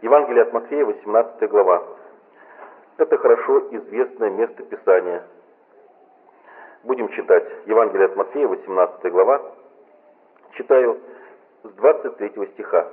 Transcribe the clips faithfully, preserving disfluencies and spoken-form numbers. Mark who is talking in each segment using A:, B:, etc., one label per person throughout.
A: Евангелие от Матфея, восемнадцатая глава. Это хорошо известное место Писания. Будем читать Евангелие от Матфея, восемнадцатая глава. Читаю с двадцать третьего стиха.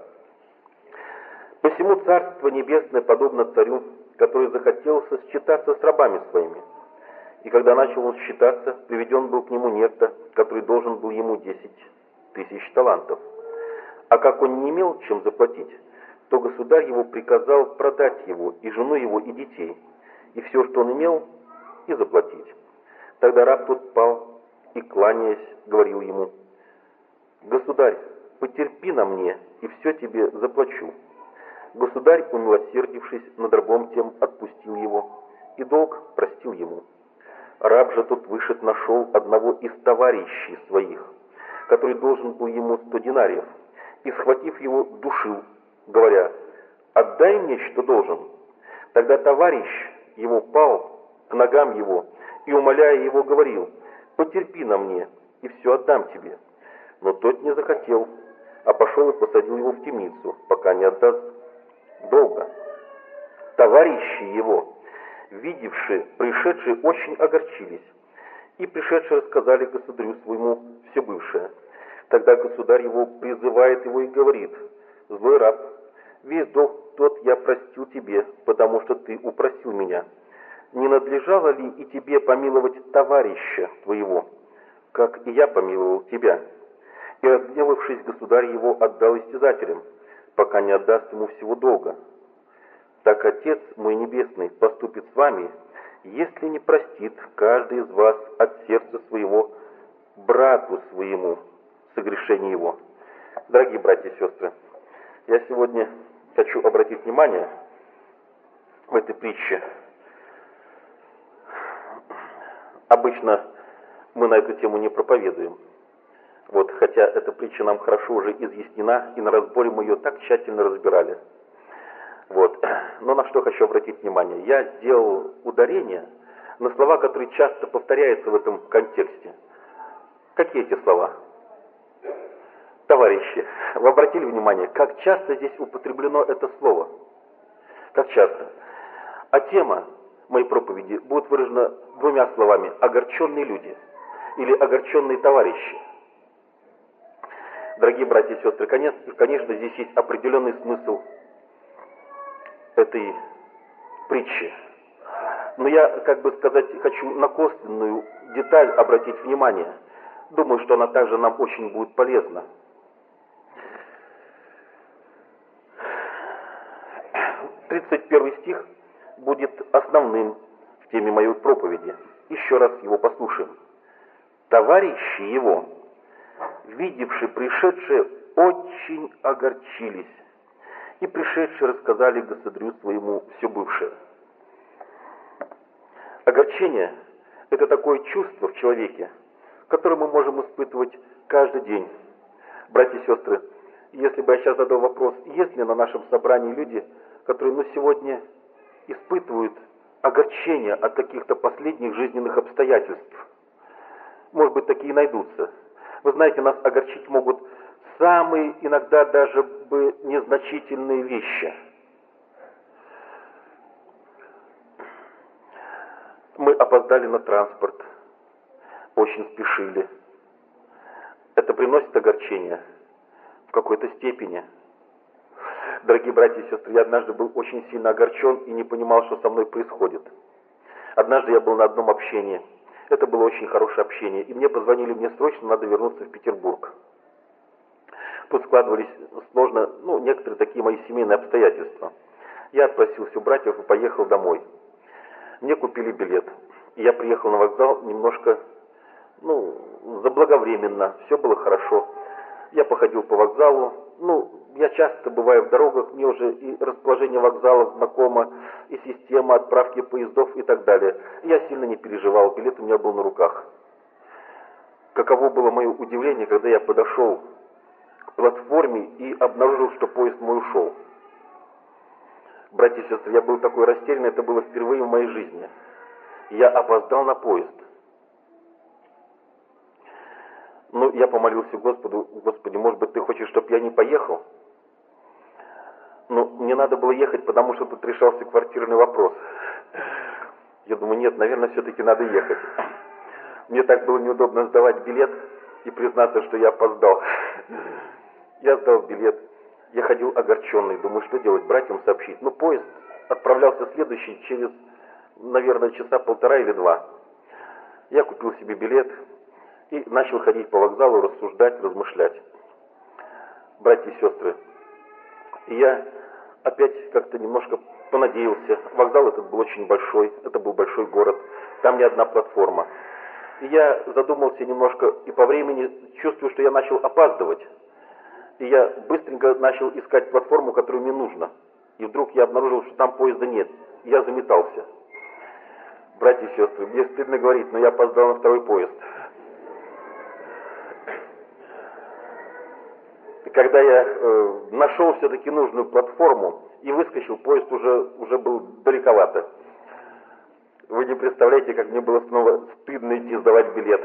A: «Посему Царство Небесное подобно царю, который захотел сосчитаться с рабами своими. И когда начал он считаться, приведен был к нему некто, который должен был ему десять тысяч талантов. А как он не имел чем заплатить, то государь его приказал продать его, и жену его, и детей, и все, что он имел, и заплатить. Тогда раб тот пал и, кланяясь, говорил ему: Государь, потерпи на мне, и все тебе заплачу. Государь, умилосердившись над рабом тем, отпустил его, и долг простил ему. Раб же тот вышед нашел одного из товарищей своих, который должен был ему сто динариев, и, схватив его, душил, говоря: отдай мне, что должен. Тогда товарищ его пал к ногам его и, умоляя его, говорил: потерпи на мне, и все отдам тебе. Но тот не захотел, а пошел и посадил его в темницу, пока не отдаст долга. Товарищи его, видевшие пришедшие, очень огорчились, и пришедшие рассказали государю своему все бывшее. Тогда государь его призывает его и говорит: злой раб, весь долг тот я простил тебе, потому что ты упросил меня. Не надлежало ли и тебе помиловать товарища твоего, как и я помиловал тебя? И, разгневавшись, государь его отдал истязателям, пока не отдаст ему всего долга. Так Отец мой Небесный поступит с вами, если не простит каждый из вас от сердца своего брату своему согрешение его». Дорогие братья и сестры, я сегодня хочу обратить внимание в этой притче. Обычно мы на эту тему не проповедуем. Вот, хотя эта притча нам хорошо уже изъяснена, и на разборе мы ее так тщательно разбирали. Вот. Но на что хочу обратить внимание. Я сделал ударение на слова, которые часто повторяются в этом контексте. Какие эти слова? Товарищи, вы обратили внимание, как часто здесь употреблено это слово? Как часто? А тема моей проповеди будет выражена двумя словами: огорченные люди или огорченные товарищи. Дорогие братья и сестры, конечно, конечно, здесь есть определенный смысл этой притчи. Но я, как бы сказать, хочу на косвенную деталь обратить внимание. Думаю, что она также нам очень будет полезна. тридцать первый стих будет основным в теме моей проповеди. Еще раз его послушаем. «Товарищи его, видевшие пришедшие, очень огорчились, и пришедшие рассказали государю своему все бывшее». Огорчение – это такое чувство в человеке, которое мы можем испытывать каждый день. Братья и сестры, если бы я сейчас задал вопрос, есть ли на нашем собрании люди, которые ну, сегодня испытывают огорчение от каких-то последних жизненных обстоятельств? Может быть, такие найдутся. Вы знаете, нас огорчить могут самые, иногда даже бы незначительные вещи. Мы опоздали на транспорт, очень спешили. Это приносит огорчение в какой-то степени. Дорогие братья и сестры, я однажды был очень сильно огорчен и не понимал, что со мной происходит. Однажды я был на одном общении. Это было очень хорошее общение. И мне позвонили, мне срочно надо вернуться в Петербург. Тут складывались сложно, ну, некоторые такие мои семейные обстоятельства. Я отпросился у братьев и поехал домой. Мне купили билет. И я приехал на вокзал немножко, ну, заблаговременно. Все было хорошо. Я походил по вокзалу. Ну, я часто бываю в дорогах, мне уже и расположение вокзала знакомо, и система отправки поездов и так далее. Я сильно не переживал, билет у меня был на руках. Каково было мое удивление, когда я подошел к платформе и обнаружил, что поезд мой ушел. Братья и сестры, я был такой растерянный, это было впервые в моей жизни. Я опоздал на поезд. Ну, я помолился Господу: Господи, может быть, Ты хочешь, чтобы я не поехал? Ну, мне надо было ехать, потому что тут решался квартирный вопрос. Я думаю, нет, наверное, все-таки надо ехать. Мне так было неудобно сдавать билет и признаться, что я опоздал. Я сдал билет. Я ходил огорченный. Думаю, что делать, братьям сообщить. Ну, поезд отправлялся следующий через, наверное, часа полтора или два. Я купил себе билет и начал ходить по вокзалу, рассуждать, размышлять. Братья и сестры, и я опять как-то немножко понадеялся. Вокзал этот был очень большой, это был большой город, там не одна платформа. И я задумался немножко, и по времени чувствую, что я начал опаздывать. И я быстренько начал искать платформу, которую мне нужно. И вдруг я обнаружил, что там поезда нет. И я заметался. Братья и сестры, мне стыдно говорить, но я опоздал на второй поезд. И когда я э, нашел все-таки нужную платформу и выскочил, поезд уже, уже был далековато. Вы не представляете, как мне было снова стыдно идти сдавать билет.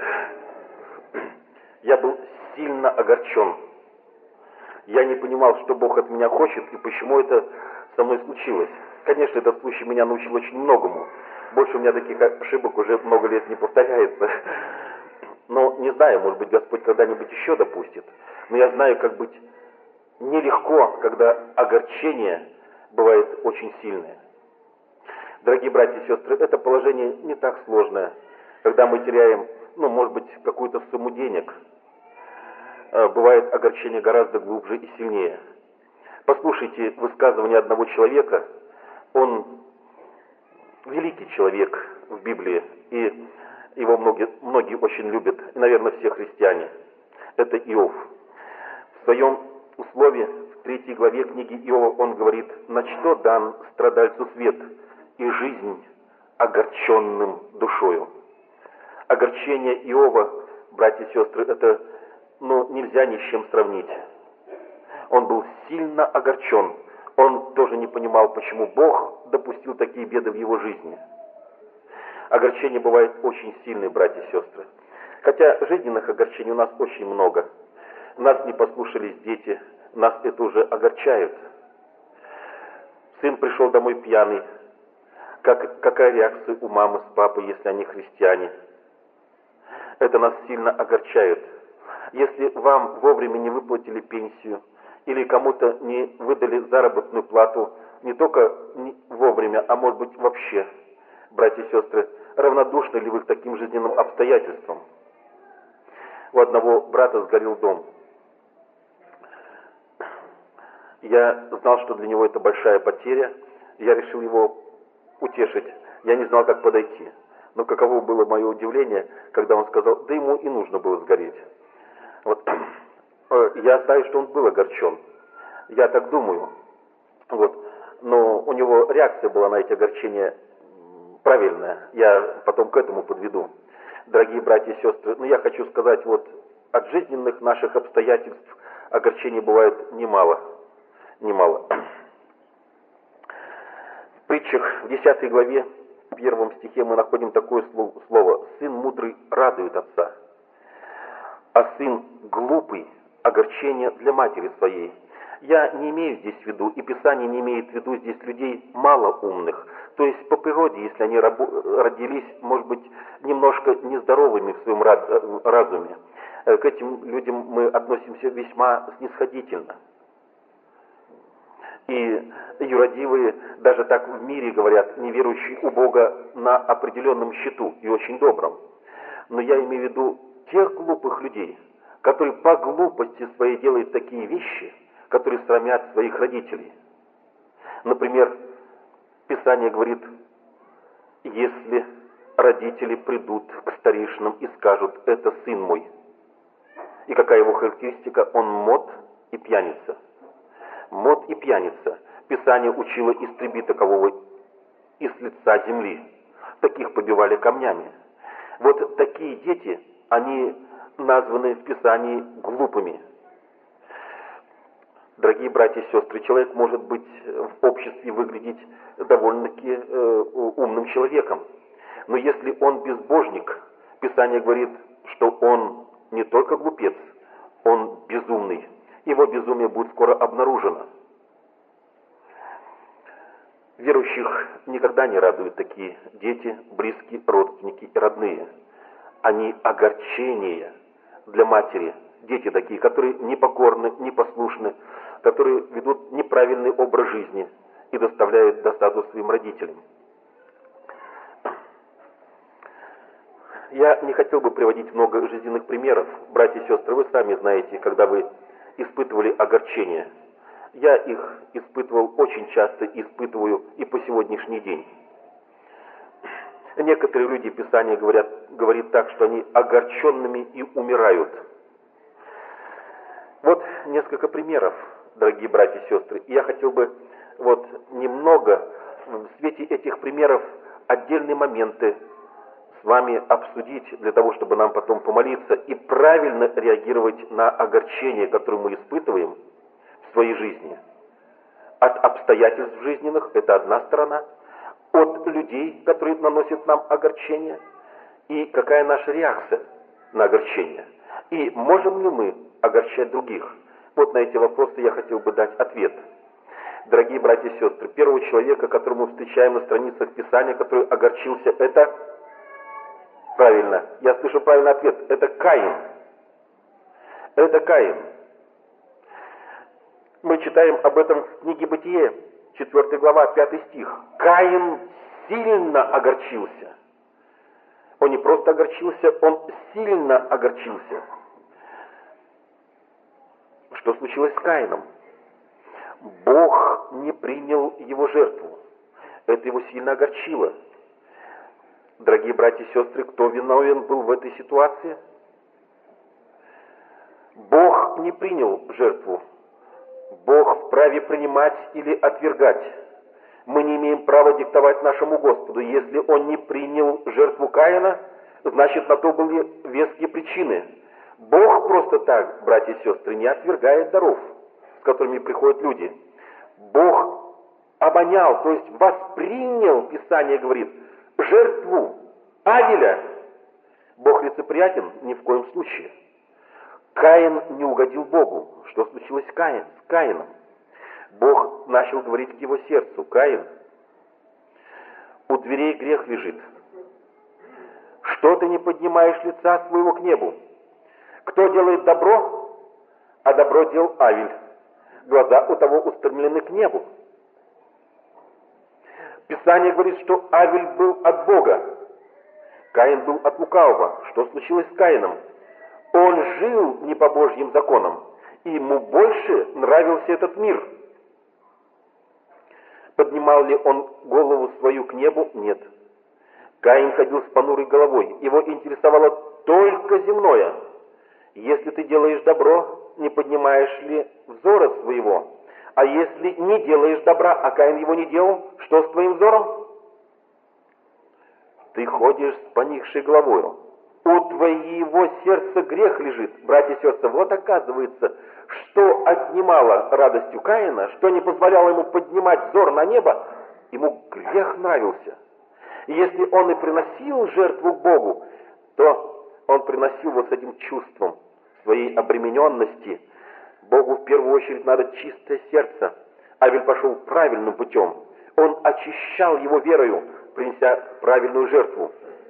A: Я был сильно огорчен. Я не понимал, что Бог от меня хочет и почему это со мной случилось. Конечно, этот случай меня научил очень многому. Больше у меня таких ошибок уже много лет не повторяется. Но не знаю, может быть, Господь когда-нибудь еще допустит. Но я знаю, как быть нелегко, когда огорчение бывает очень сильное. Дорогие братья и сестры, это положение не так сложное. Когда мы теряем, ну, может быть, какую-то сумму денег, бывает огорчение гораздо глубже и сильнее. Послушайте высказывание одного человека. Он великий человек в Библии, и его многие, многие очень любят, и, наверное, все христиане. Это Иов. В своем условии, в третьей главе книги Иова, он говорит: «На что дан страдальцу свет, и жизнь огорченным душою». Огорчение Иова, братья и сестры, это, ну, нельзя ни с чем сравнить. Он был сильно огорчен. Он тоже не понимал, почему Бог допустил такие беды в его жизни. Огорчение бывает очень сильное, братья и сестры. Хотя жизненных огорчений у нас очень много. Нас не послушались дети, нас это уже огорчает. Сын пришел домой пьяный. Как, какая реакция у мамы с папой, если они христиане? Это нас сильно огорчает. Если вам вовремя не выплатили пенсию, или кому-то не выдали заработную плату, не только не вовремя, а может быть вообще, братья и сестры, равнодушны ли вы к таким жизненным обстоятельствам? У одного брата сгорел дом. Я знал, что для него это большая потеря. Я решил его утешить. Я не знал, как подойти. Но каково было мое удивление, когда он сказал: да ему и нужно было сгореть. Вот. Я знаю, что он был огорчен. Я так думаю. Вот. Но у него реакция была на эти огорчения правильная. Я потом к этому подведу. Дорогие братья и сестры, ну я хочу сказать, вот от жизненных наших обстоятельств огорчений бывает немало. Немало. В притчах в десятой главе, в первом стихе мы находим такое слово: «Сын мудрый радует отца, а сын глупый огорчение для матери своей». Я не имею здесь в виду, и Писание не имеет в виду здесь людей малоумных. То есть по природе, если они родились, может быть, немножко нездоровыми в своем разуме, к этим людям мы относимся весьма снисходительно. И юродивые даже так в мире говорят, неверующие у Бога на определенном счету и очень добром. Но я имею в виду тех глупых людей, которые по глупости своей делают такие вещи, которые срамят своих родителей. Например, Писание говорит: если родители придут к старейшинам и скажут: это сын мой. И какая его характеристика? Он мот и пьяница. Мот и пьяница. Писание учило: истреби такового из лица земли. Таких побивали камнями. Вот такие дети, они названы в Писании глупыми. Дорогие братья и сестры, человек может быть в обществе выглядеть довольно-таки э, умным человеком. Но если он безбожник, Писание говорит, что он не только глупец, он безумный. Его безумие будет скоро обнаружено. Верующих никогда не радуют такие дети, близкие, родственники и родные. Они огорчение для матери. Дети такие, которые непокорны, непослушны, которые ведут неправильный образ жизни и доставляют досаду своим родителям. Я не хотел бы приводить много жизненных примеров. Братья и сестры, вы сами знаете, когда вы испытывали огорчение. Я их испытывал очень часто, испытываю и по сегодняшний день. Некоторые люди, Писание говорят, говорит так, что они огорченными и умирают. Вот несколько примеров, дорогие братья и сестры. Я хотел бы вот немного в свете этих примеров отдельные моменты с вами обсудить, для того, чтобы нам потом помолиться и правильно реагировать на огорчение, которое мы испытываем в своей жизни. От обстоятельств жизненных — это одна сторона, от людей, которые наносят нам огорчение, и какая наша реакция на огорчение. И можем ли мы огорчать других? Вот на эти вопросы я хотел бы дать ответ. Дорогие братья и сестры, первого человека, которого мы встречаем на страницах Писания, который огорчился, это, правильно, я слышу правильный ответ, это Каин. Это Каин. Мы читаем об этом в книге Бытие, четвёртая глава, пятый стих. Каин сильно огорчился. Он не просто огорчился, он сильно огорчился. Что случилось с Каином? Бог не принял его жертву. Это его сильно огорчило. Дорогие братья и сестры, кто виновен был в этой ситуации? Бог не принял жертву. Бог вправе принимать или отвергать. Мы не имеем права диктовать нашему Господу. Если Он не принял жертву Каина, значит, на то были веские причины. Бог просто так, братья и сестры, не отвергает даров, с которыми приходят люди. Бог обонял, то есть воспринял, Писание говорит, жертву Авеля. Бог лицеприятен? Ни в коем случае. Каин не угодил Богу. Что случилось с, Каин, с Каином? Бог начал говорить к его сердцу: Каин, у дверей грех лежит. Что ты не поднимаешь лица своего к небу? Кто делает добро? А добро делал Авель. Глаза у того устремлены к небу. Писание говорит, что Авель был от Бога. Каин был от лукавого. Что случилось с Каином? Он жил не по Божьим законам, и ему больше нравился этот мир. Поднимал ли он голову свою к небу? Нет. Каин ходил с понурой головой. Его интересовало только земное. Если ты делаешь добро, не поднимаешь ли взора своего? А если не делаешь добра, а Каин его не делал, что с твоим взором? Ты ходишь с поникшей головою. У твоего сердца грех лежит. Братья и сестры, вот оказывается, что отнимало радостью Каина, что не позволяло ему поднимать взор на небо, ему грех нравился. И если он и приносил жертву Богу, то он приносил вот с этим чувством своей обремененности. Богу в первую очередь надо чистое сердце. Авель пошел правильным путем. Он очищал его верою, принеся правильную жертву.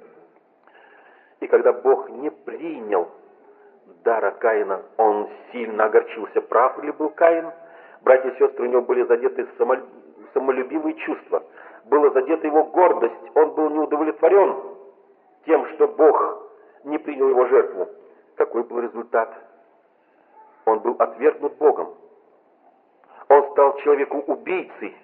A: И когда Бог не принял дара Каина, он сильно огорчился. Прав ли был Каин? Братья и сестры, у него были задеты самолюбивые чувства. Была задета его гордость. Он был не удовлетворен тем, что Бог не принял его жертву. Какой был результат? Он был отвергнут Богом. Он стал человеку-убийцей.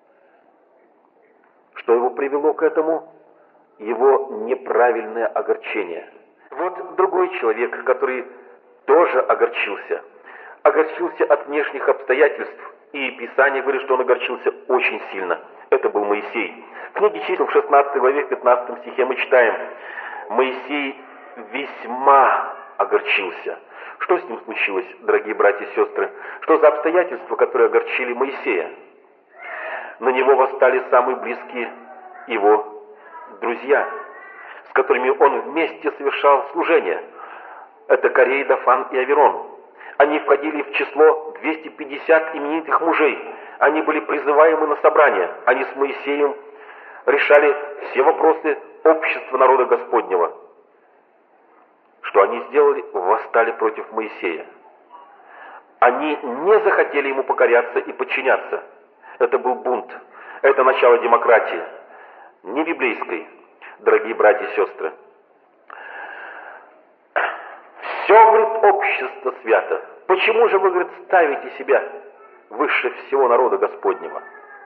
A: Что его привело к этому? Его неправильное огорчение. Вот другой человек, который тоже огорчился. Огорчился от внешних обстоятельств. И Писание говорит, что он огорчился очень сильно. Это был Моисей. В книге Чисел в шестнадцатой главе, в пятнадцатом стихе мы читаем: Моисей весьма огорчился. Что с ним случилось, дорогие братья и сестры? Что за обстоятельства, которые огорчили Моисея? На него восстали самые близкие его друзья, с которыми он вместе совершал служение. Это Корей, Дафан и Аверон. Они входили в число двести пятьдесят именитых мужей. Они были призываемы на собрание. Они с Моисеем решали все вопросы общества народа Господнего. Что они сделали? Восстали против Моисея. Они не захотели ему покоряться и подчиняться. Это был бунт. Это начало демократии. Не библейской, дорогие братья и сестры. Все, говорит, общество свято. Почему же вы, говорит, ставите себя выше всего народа Господнего?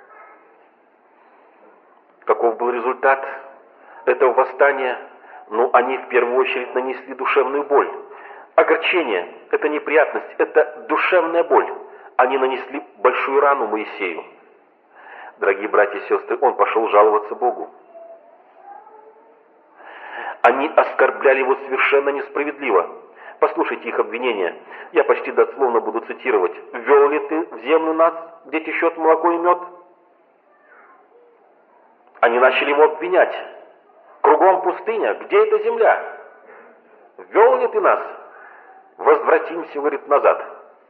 A: Каков был результат этого восстания? Ну, они в первую очередь нанесли душевную боль. Огорчение – это неприятность, это душевная боль. Они нанесли большую рану Моисею. Дорогие братья и сестры, он пошел жаловаться Богу. Они оскорбляли его совершенно несправедливо. Послушайте их обвинения. Я почти дословно буду цитировать. «Ввел ли ты в землю нас, где течет молоко и мед?» Они начали его обвинять. «Кругом пустыня, где эта земля? Ввел ли ты нас? Возвратимся, говорит, назад».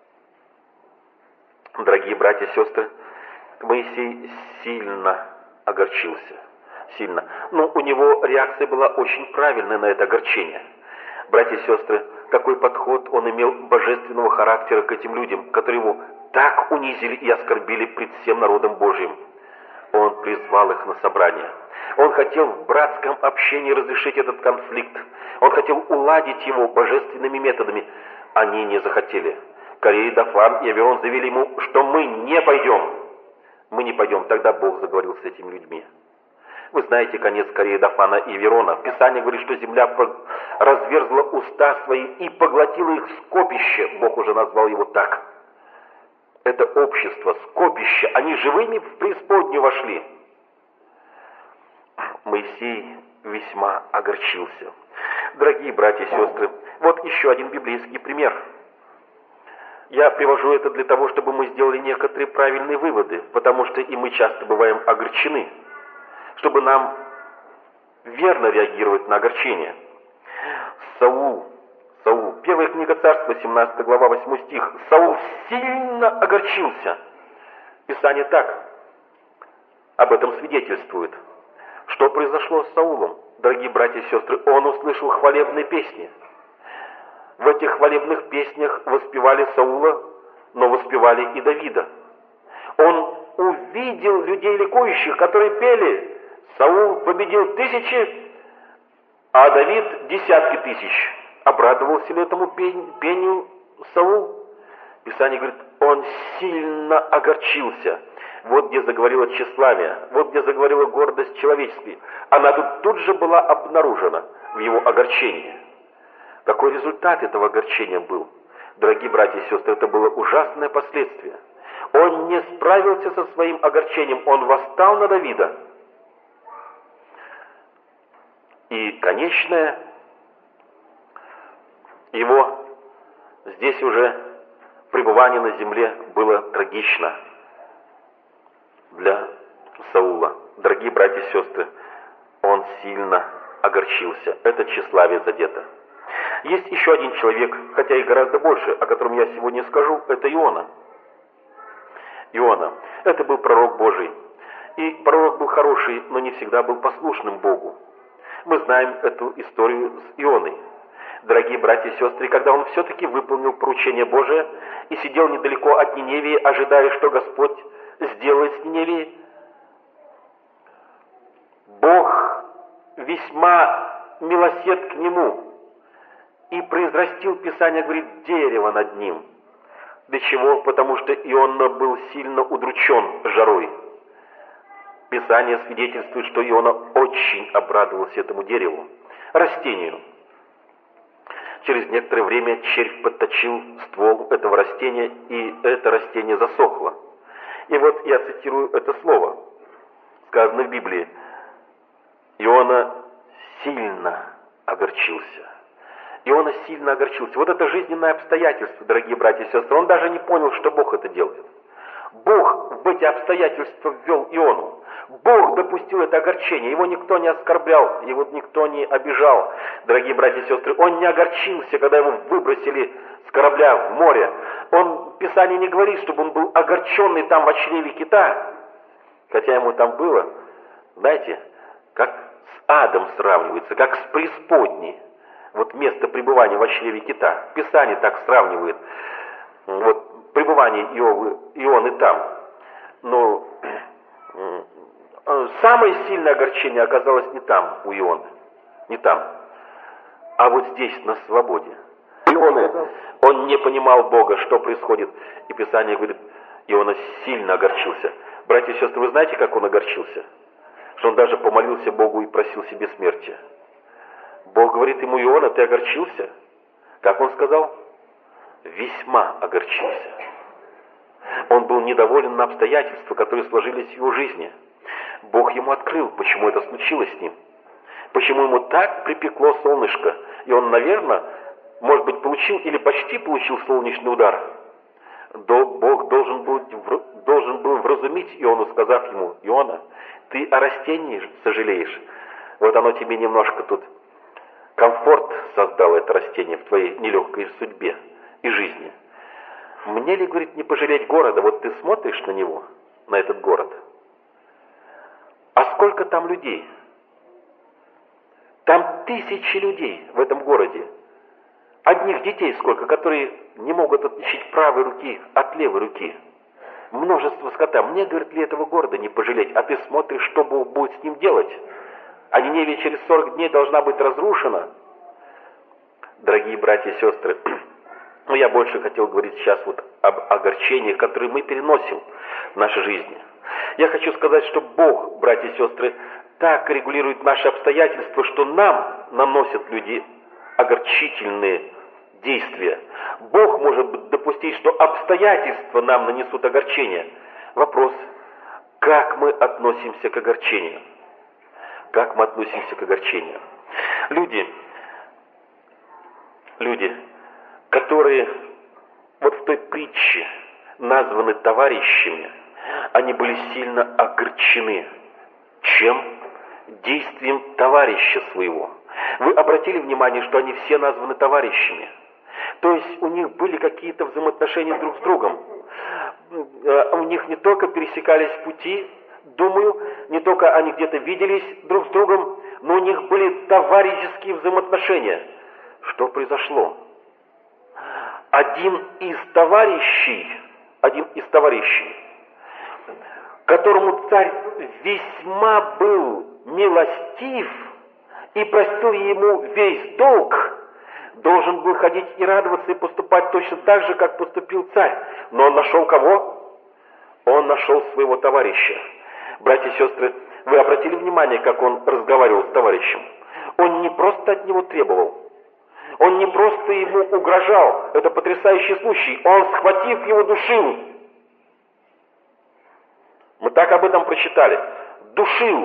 A: Дорогие братья и сестры, Моисей сильно огорчился. Сильно. Но у него реакция была очень правильная на это огорчение. Братья и сестры, какой подход он имел божественного характера к этим людям, которые его так унизили и оскорбили пред всем народом Божьим. Он призвал их на собрание. Он хотел в братском общении разрешить этот конфликт. Он хотел уладить его божественными методами. Они не захотели. Корей, Дафан и Аверон заявили ему, что мы не пойдем. Мы не пойдем. Тогда Бог заговорил с этими людьми. Вы знаете конец Кореи, Дафана и Аверона. Писание говорит, что земля разверзла уста свои и поглотила их скопище. Бог уже назвал его так. Это общество, скопище. Они живыми в преисподнюю вошли. Моисей весьма огорчился. Дорогие братья и сестры, вот еще один библейский пример. Я привожу это для того, чтобы мы сделали некоторые правильные выводы, потому что и мы часто бываем огорчены, чтобы нам верно реагировать на огорчение. Саул, Саул, первая книга Царства, семнадцатая глава, восьмой стих. Саул сильно огорчился. Писание так об этом свидетельствует. Что произошло с Саулом? Дорогие братья и сестры, он услышал хвалебные песни. В этих хвалебных песнях воспевали Саула, но воспевали и Давида. Он увидел людей ликующих, которые пели: «Саул победил тысячи, а Давид десятки тысяч». Обрадовался ли этому пению Саул? Писание говорит, он сильно огорчился. Вот где заговорило тщеславие, вот где заговорила гордость человеческая. Она тут, тут же была обнаружена в его огорчении. Какой результат этого огорчения был? Дорогие братья и сестры, это было ужасное последствие. Он не справился со своим огорчением, он восстал на Давида. И конечное его здесь уже пребывание на земле было трагично для Саула. Дорогие братья и сестры, он сильно огорчился. Это тщеславие задето. Есть еще один человек, хотя и гораздо больше, о котором я сегодня скажу, это Иона. Иона. Это был пророк Божий. И пророк был хороший, но не всегда был послушным Богу. Мы знаем эту историю с Ионой. Дорогие братья и сестры, когда он все-таки выполнил поручение Божие и сидел недалеко от Ниневии, ожидая, что Господь сделает с Ниневией, Бог весьма милосерд к нему и произрастил, Писание говорит, дерево над ним. Для чего? Потому что Иона был сильно удручен жарой. Писание свидетельствует, что Иона очень обрадовался этому дереву, растению. Через некоторое время червь подточил ствол этого растения, и это растение засохло. И вот я цитирую это слово, сказано в Библии. Иона сильно огорчился. Иона сильно огорчился. Вот это жизненное обстоятельство, дорогие братья и сестры. Он даже не понял, что Бог это делает. Бог в эти обстоятельства ввел Иону. Бог допустил это огорчение. Его никто не оскорблял, его никто не обижал. Дорогие братья и сестры, он не огорчился, когда его выбросили с корабля в море. Он, Писание не говорит, чтобы он был огорченный там в чреве кита, хотя ему там было, знаете, как с адом сравнивается, как с преисподней. Вот место пребывания в чреве кита. Писание так сравнивает. Вот пребывание Иовы, Ионы там. Но самое сильное огорчение оказалось не там, у Ионы. Не там. А вот здесь, на свободе. Иона, он не понимал Бога, что происходит. И Писание говорит, Иона сильно огорчился. Братья и сестры, вы знаете, как он огорчился? Что он даже помолился Богу и просил себе смерти. Бог говорит ему, Иона, ты огорчился? Как он сказал? Весьма огорчился. Он был недоволен на обстоятельства, которые сложились в его жизни. Бог ему открыл, почему это случилось с ним. Почему ему так припекло солнышко. И он, наверное, может быть, получил или почти получил солнечный удар. Бог должен был, должен был вразумить Иону, сказав ему, Иона, ты о растении сожалеешь. Вот оно тебе немножко тут комфорт создало, это растение, в твоей нелегкой судьбе и жизни. Мне ли, говорит, не пожалеть города? Вот ты смотришь на него, на этот город. А сколько там людей? Там тысячи людей в этом городе. Одних детей сколько, которые не могут отличить правой руки от левой руки. Множество скота. Мне, говорит, ли этого города не пожалеть? А ты смотришь, что Бог будет с ним делать? А Ниневия через сорок дней должна быть разрушена. Дорогие братья и сестры, но я больше хотел говорить сейчас вот об огорчениях, которые мы переносим в нашей жизни. Я хочу сказать, что Бог, братья и сестры, так регулирует наши обстоятельства, что нам наносят люди огорчительные действия. Бог может допустить, что обстоятельства нам нанесут огорчение. Вопрос, как мы относимся к огорчению? Как мы относимся к огорчению? Люди, люди, которые вот в той притче названы товарищами, они были сильно огорчены. Чем? Действием товарища своего. Вы обратили внимание, что они все названы товарищами? То есть у них были какие-то взаимоотношения друг с другом. У них не только пересекались пути, думаю, не только они где-то виделись друг с другом, но у них были товарищеские взаимоотношения. Что произошло? Один из товарищей, один из товарищей, которому царь весьма был милостив и простил ему весь долг, должен был ходить и радоваться и поступать точно так же, как поступил царь. Но он нашел кого? Он нашел своего товарища. Братья и сестры, вы обратили внимание, как он разговаривал с товарищем? Он не просто от него требовал. Он не просто ему угрожал. Это потрясающий случай. Он, схватив его, душил. Мы так об этом прочитали. Душил.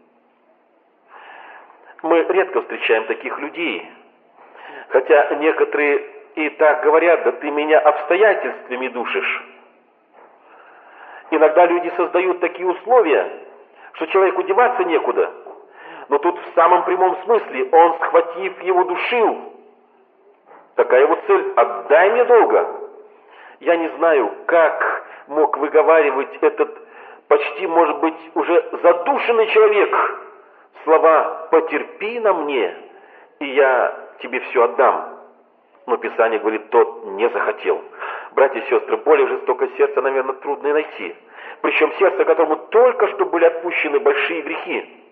A: Мы редко встречаем таких людей. Хотя некоторые и так говорят, да ты меня обстоятельствами душишь. Иногда люди создают такие условия, что человеку деваться некуда. Но тут в самом прямом смысле он, схватив его, душил. Такая его цель: отдай мне долга. Я не знаю, как мог выговаривать этот почти, может быть, уже задушенный человек слова «потерпи на мне, и я тебе все отдам». Но Писание говорит, тот не захотел. Братья и сестры, более жестокое сердце, наверное, трудно и найти. Причем сердце, которому только что были отпущены большие грехи.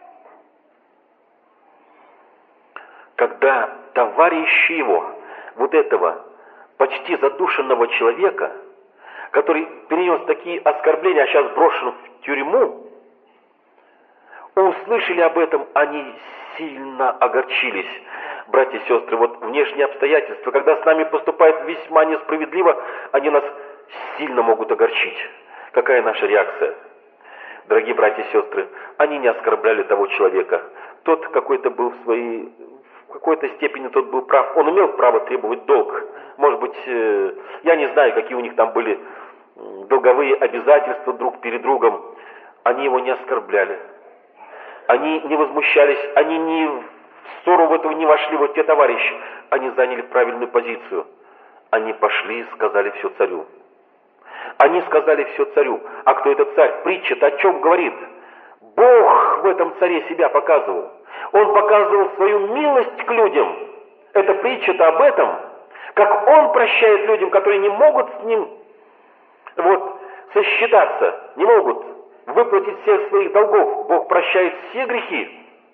A: Когда товарищи его, вот этого почти задушенного человека, который перенес такие оскорбления, а сейчас брошен в тюрьму, услышали об этом, они сильно огорчились. Братья и сестры, вот внешние обстоятельства, когда с нами поступают весьма несправедливо, они нас сильно могут огорчить. Какая наша реакция? Дорогие братья и сестры, они не оскорбляли того человека. Тот какой-то был в своей... В какой-то степени тот был прав. Он имел право требовать долг. Может быть, я не знаю, какие у них там были долговые обязательства друг перед другом. Они его не оскорбляли. Они не возмущались. Они не в ссору в этого не вошли. Вот те товарищи. Они заняли правильную позицию. Они пошли и сказали все царю. Они сказали все царю. А кто этот царь? Притча-то о чем говорит? Бог в этом царе себя показывал. Он показывал свою милость к людям. Эта притча-то об этом. Как он прощает людям, которые не могут с ним вот, сосчитаться, не могут выплатить всех своих долгов. Бог прощает все грехи.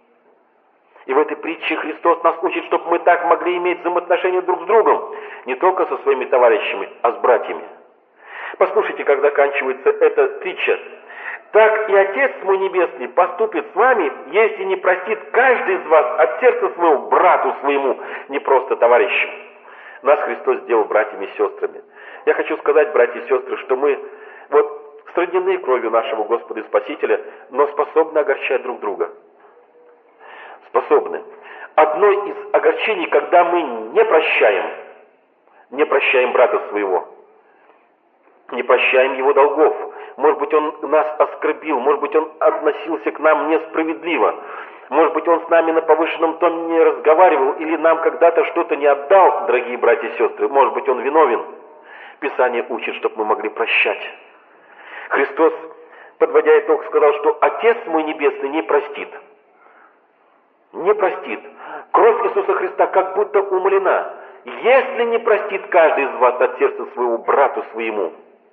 A: И в этой притче Христос нас учит, чтобы мы так могли иметь взаимоотношения друг с другом, не только со своими товарищами, а с братьями. Послушайте, как заканчивается эта притча. «Так и Отец мой Небесный поступит с вами, если не простит каждый из вас от сердца своего брату своему, не просто товарищу». Нас Христос сделал братьями и сестрами. Я хочу сказать, братья и сестры, что мы вот сроднены кровью нашего Господа и Спасителя, но способны огорчать друг друга. Способны. Одно из огорчений, когда мы не прощаем, не прощаем брата своего, не прощаем его долгов. Может быть, он нас оскорбил, может быть, он относился к нам несправедливо, может быть, он с нами на повышенном тоне разговаривал или нам когда-то что-то не отдал, дорогие братья и сестры, может быть, он виновен. Писание учит, чтобы мы могли прощать. Христос, подводя итог, сказал, что Отец мой Небесный не простит. Не простит. Кровь Иисуса Христа как будто умолена. Если не простит каждый из вас от сердца своего брату своему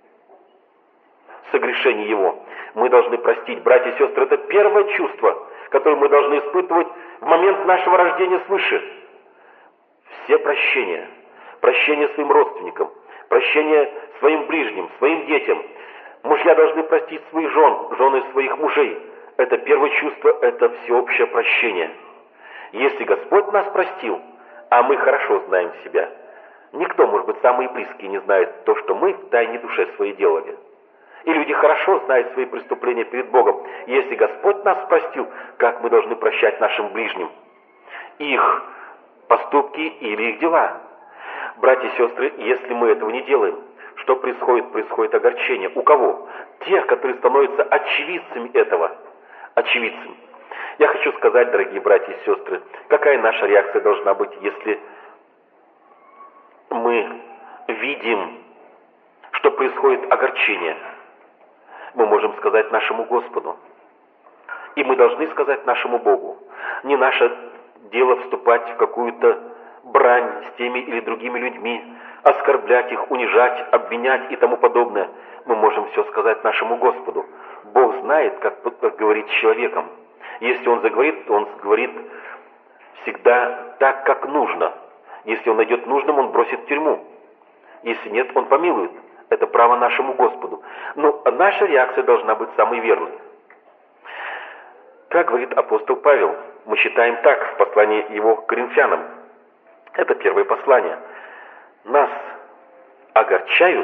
A: согрешение его, мы должны простить. Братья и сестры, это первое чувство, которое мы должны испытывать в момент нашего рождения свыше. Все прощения. Прощение своим родственникам, прощение своим ближним, своим детям. Мужья должны простить своих жен, жены своих мужей. Это первое чувство, это всеобщее прощение. Если Господь нас простил, а мы хорошо знаем себя, никто, может быть, самые близкие не знает то, что мы в тайне души своей делали. И люди хорошо знают свои преступления перед Богом. Если Господь нас простил, как мы должны прощать нашим ближним? Их поступки или их дела? Братья и сестры, если мы этого не делаем, что происходит? Происходит огорчение. У кого? Тех, которые становятся очевидцами этого. Очевидцами. Я хочу сказать, дорогие братья и сестры, какая наша реакция должна быть, если мы видим, что происходит огорчение. Мы можем сказать нашему Господу. И мы должны сказать нашему Богу. Не наше дело вступать в какую-то брань с теми или другими людьми, оскорблять их, унижать, обвинять и тому подобное. Мы можем все сказать нашему Господу. Бог знает, как говорить с человеком. Если Он заговорит, то Он говорит всегда так, как нужно. Если Он найдет нужным, Он бросит в тюрьму. Если нет, Он помилует. Это право нашему Господу. Но наша реакция должна быть самой верной. Как говорит апостол Павел, мы считаем так в послании его к Коринфянам. Это первое послание. Нас огорчают,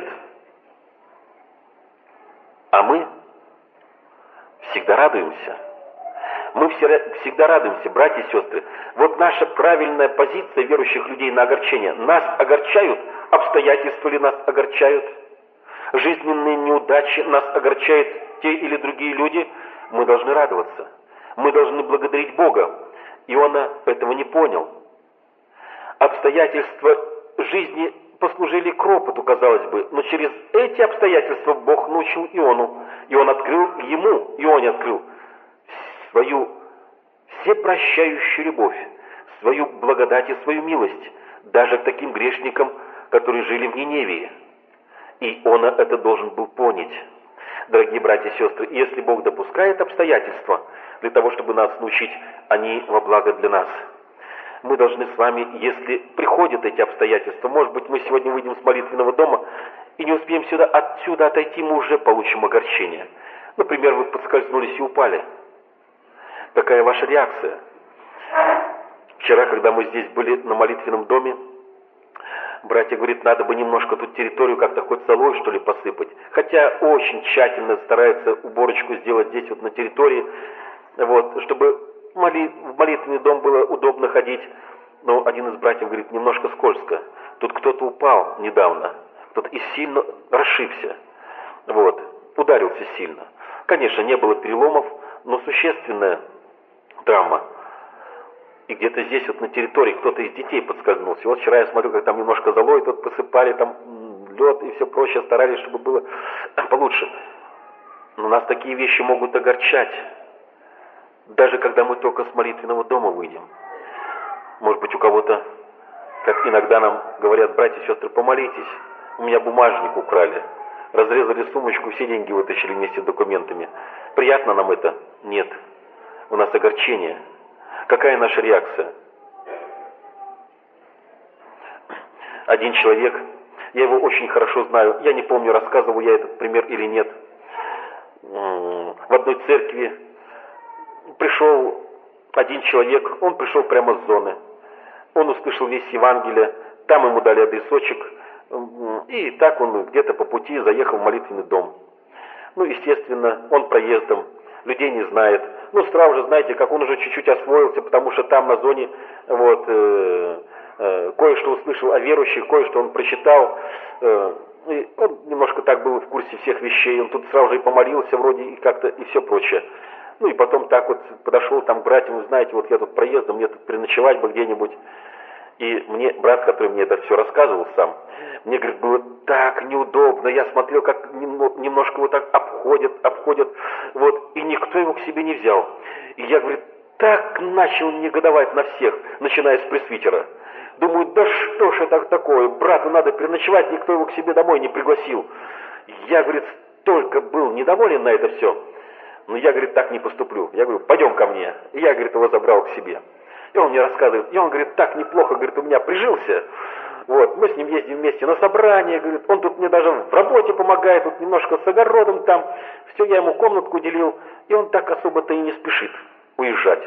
A: а мы всегда радуемся. Мы всегда радуемся, братья и сестры. Вот наша правильная позиция верующих людей на огорчение. Нас огорчают, обстоятельства ли нас огорчают, жизненные неудачи нас огорчают те или другие люди, мы должны радоваться. Мы должны благодарить Бога. Иона этого не понял. Обстоятельства жизни послужили к ропоту, казалось бы, но через эти обстоятельства Бог научил Иону, и он открыл ему, Ионе открыл, свою всепрощающую любовь, свою благодать и свою милость, даже к таким грешникам, которые жили в Ниневии. И он это должен был понять. Дорогие братья и сестры, если Бог допускает обстоятельства для того, чтобы нас научить, они во благо для нас. Мы должны с вами, если приходят эти обстоятельства, может быть, мы сегодня выйдем с молитвенного дома и не успеем сюда, отсюда отойти, мы уже получим огорчение. Например, вы подскользнулись и упали. Какая ваша реакция? Вчера, когда мы здесь были на молитвенном доме, братья говорят, надо бы немножко тут территорию как-то хоть солой, что ли, посыпать. Хотя очень тщательно стараются уборочку сделать здесь вот на территории, вот, чтобы моли... в молитвенный дом было удобно ходить. Но один из братьев говорит, немножко скользко. Тут кто-то упал недавно, кто-то и сильно расшибся. Вот, ударился сильно. Конечно, не было переломов, но существенная травма. И где-то здесь вот на территории кто-то из детей подскользнулся. Вот вчера я смотрю, как там немножко золой тут посыпали, там лед и все прочее, старались, чтобы было получше. Но нас такие вещи могут огорчать, даже когда мы только с молитвенного дома выйдем. Может быть, у кого-то, как иногда нам говорят, братья и сестры, помолитесь, у меня бумажник украли, разрезали сумочку, все деньги вытащили вместе с документами. Приятно нам это? Нет. У нас огорчение. Какая наша реакция? Один человек, я его очень хорошо знаю, я не помню, рассказывал я этот пример или нет. В одной церкви пришел один человек, он пришел прямо с зоны. Он услышал весь Евангелие, там ему дали адресочек, и так он где-то по пути заехал в молитвенный дом. Ну, естественно, он проездом, людей не знает. Ну, сразу же, знаете, как он уже чуть-чуть освоился, потому что там на зоне вот э, э, кое-что услышал о верующих, кое-что он прочитал. Э, и он немножко так был в курсе всех вещей. Он тут сразу же и помолился вроде, и как-то, и все прочее. Ну, и потом так вот подошел там к братьям, знаете, вот я тут проездом, мне тут переночевать бы где-нибудь. И мне брат, который мне это все рассказывал сам, мне, говорит, было так неудобно. Я смотрел, как немножко вот так обходят, обходят, вот, и никто его к себе не взял. И я, говорит, так начал негодовать на всех, начиная с пресвитера. Думаю, да что ж это такое, брату надо переночевать, никто его к себе домой не пригласил. Я, говорит, столько был недоволен на это все. Но я, говорит, так не поступлю. Я говорю, пойдем ко мне. И я, говорит, его забрал к себе. И он мне рассказывает, и он, говорит, так неплохо, говорит, у меня прижился. Вот, мы с ним ездим вместе на собрание, говорит, он тут мне даже в работе помогает, тут немножко с огородом там. Все, я ему комнатку делил, и он так особо-то и не спешит уезжать.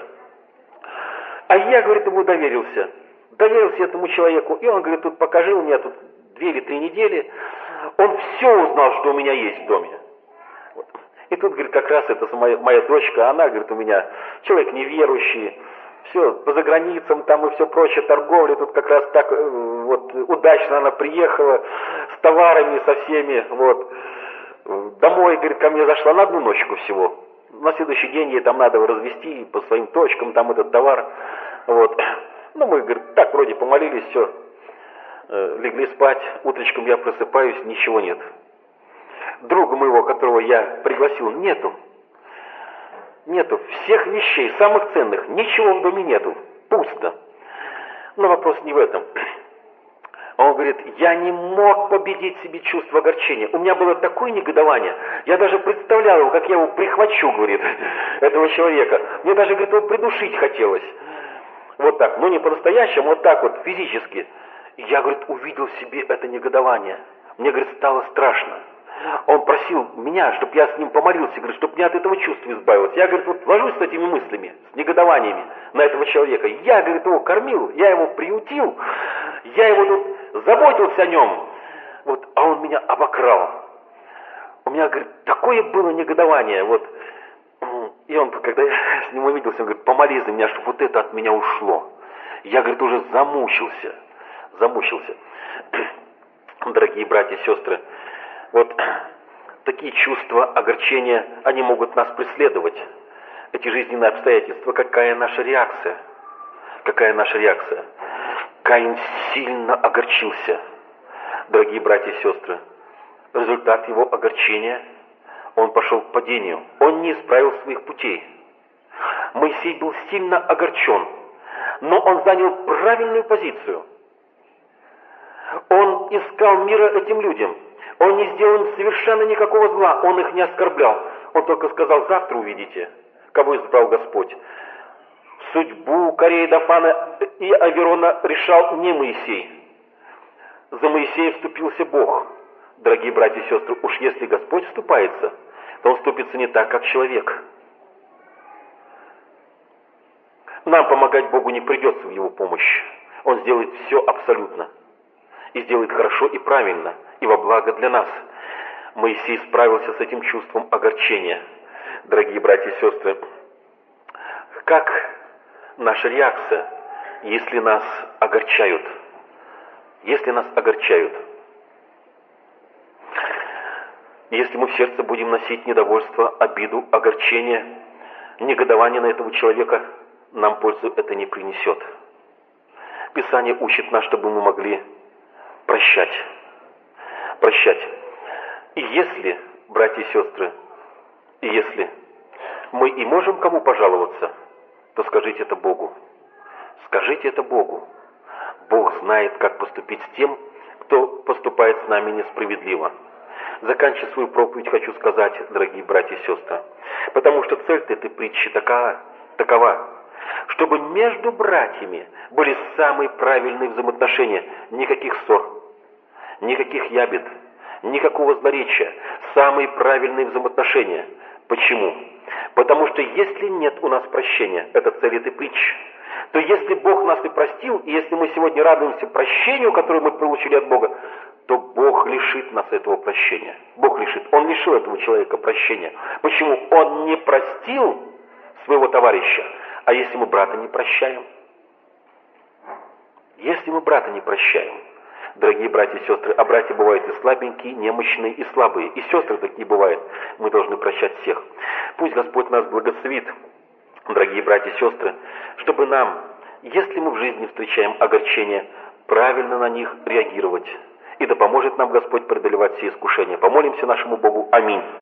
A: А я, говорит, ему доверился. Доверился этому человеку, и он, говорит, тут пока жил у меня тут две или три недели, он все узнал, что у меня есть в доме. Вот. И тут, говорит, как раз это моя, моя дочка, она, говорит, у меня человек неверующий, все, по заграницам там и все прочее, торговля, тут как раз так вот удачно она приехала с товарами, со всеми, вот. Домой, говорит, ко мне зашла на одну ночку всего. На следующий день ей там надо его развезти по своим точкам, там этот товар, вот. Ну, мы, говорит, так вроде помолились, все, легли спать, утречком я просыпаюсь, ничего нет. Друга моего, которого я пригласил, нету. Нету всех вещей, самых ценных, ничего в доме нету, пусто. Но вопрос не в этом. Он говорит, я не мог победить в себе чувство огорчения. У меня было такое негодование, я даже представлял его, как я его прихвачу, говорит, этого человека. Мне даже, говорит, его придушить хотелось. Вот так, но не по-настоящему, вот так вот, физически. И я, говорит, увидел в себе это негодование. Мне, говорит, стало страшно. Он просил меня, чтобы я с ним помолился, говорит, чтобы я от этого чувства избавился. Я, говорит, вот ложусь с этими мыслями, с негодованиями на этого человека. Я, говорит, его кормил, я его приютил, я его тут заботился о нем. Вот, а он меня обокрал. У меня, говорит, такое было негодование, вот. И он, когда я с ним увиделся, он говорит, помолись за меня, чтобы вот это от меня ушло. Я, говорит, уже замучился, замучился. Дорогие братья и сестры, вот такие чувства огорчения, они могут нас преследовать. Эти жизненные обстоятельства, какая наша реакция? Какая наша реакция? Каин сильно огорчился. Дорогие братья и сестры, результат его огорчения, он пошел к падению. Он не исправил своих путей. Моисей был сильно огорчен, но он занял правильную позицию. Он искал мира этим людям. Он не сделал им совершенно никакого зла, он их не оскорблял. Он только сказал, завтра увидите, кого избрал Господь. Судьбу Кореи, Дафана и Аверона решал не Моисей. За Моисея вступился Бог. Дорогие братья и сестры, уж если Господь вступается, то Он вступится не так, как человек. Нам помогать Богу не придется в Его помощь. Он сделает все абсолютно. И сделает хорошо и правильно, и во благо для нас. Моисей справился с этим чувством огорчения. Дорогие братья и сестры, как наша реакция, если нас огорчают? Если нас огорчают. Если мы в сердце будем носить недовольство, обиду, огорчение, негодование на этого человека, нам пользу это не принесет. Писание учит нас, чтобы мы могли прощать. Прощать. И если, братья и сестры, и если мы и можем кому пожаловаться, то скажите это Богу. Скажите это Богу. Бог знает, как поступить с тем, кто поступает с нами несправедливо. Заканчивая свою проповедь, хочу сказать, дорогие братья и сестры, потому что цель этой притчи такова, такова, чтобы между братьями были самые правильные взаимоотношения, никаких ссор, никаких ябед, никакого злоречия, самые правильные взаимоотношения. Почему? Потому что если нет у нас прощения, это цель этой притчи, то если Бог нас и простил, и если мы сегодня радуемся прощению, которое мы получили от Бога, то Бог лишит нас этого прощения. Бог лишит. Он лишил этого человека прощения. Почему? Он не простил своего товарища. А если мы брата не прощаем? Если мы брата не прощаем, дорогие братья и сестры, а братья бывают и слабенькие, немощные, и слабые, и сестры такие бывают, мы должны прощать всех. Пусть Господь нас благословит, дорогие братья и сестры, чтобы нам, если мы в жизни встречаем огорчения, правильно на них реагировать. И да поможет нам Господь преодолевать все искушения. Помолимся нашему Богу. Аминь.